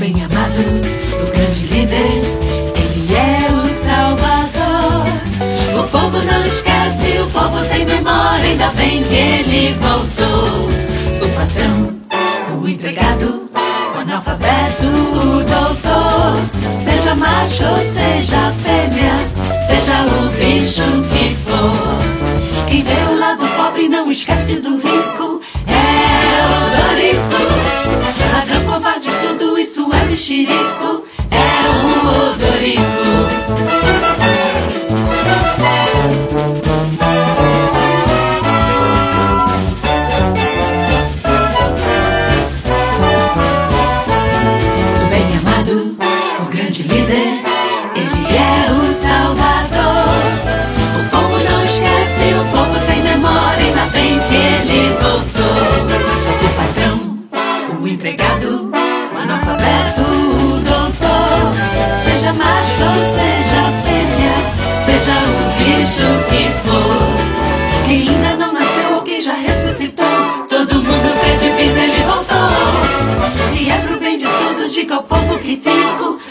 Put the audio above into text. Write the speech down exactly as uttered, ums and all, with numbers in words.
bem amado, o grande líder, ele é o Salvador. O povo não esquece, o povo tem memória, ainda bem que ele voltou. O patrão, o empregado, o analfabeto, o doutor, seja macho ou seja fêmea, seja o bicho que for, quem vê o lado pobre não esquece do rico, é o Dorico. Ladrão, covarde, tudo isso é mexerico, é o Odorico. Líder, ele é o Salvador. O povo não esquece, o povo tem memória, ainda bem que ele voltou. O patrão, o empregado, o analfabeto, o doutor, seja macho ou seja fêmea, seja o bicho que for, quem ainda não nasceu ou quem já ressuscitou, todo mundo pede bis, ele voltou. Se é pro bem de todos, diga ao povo que fico,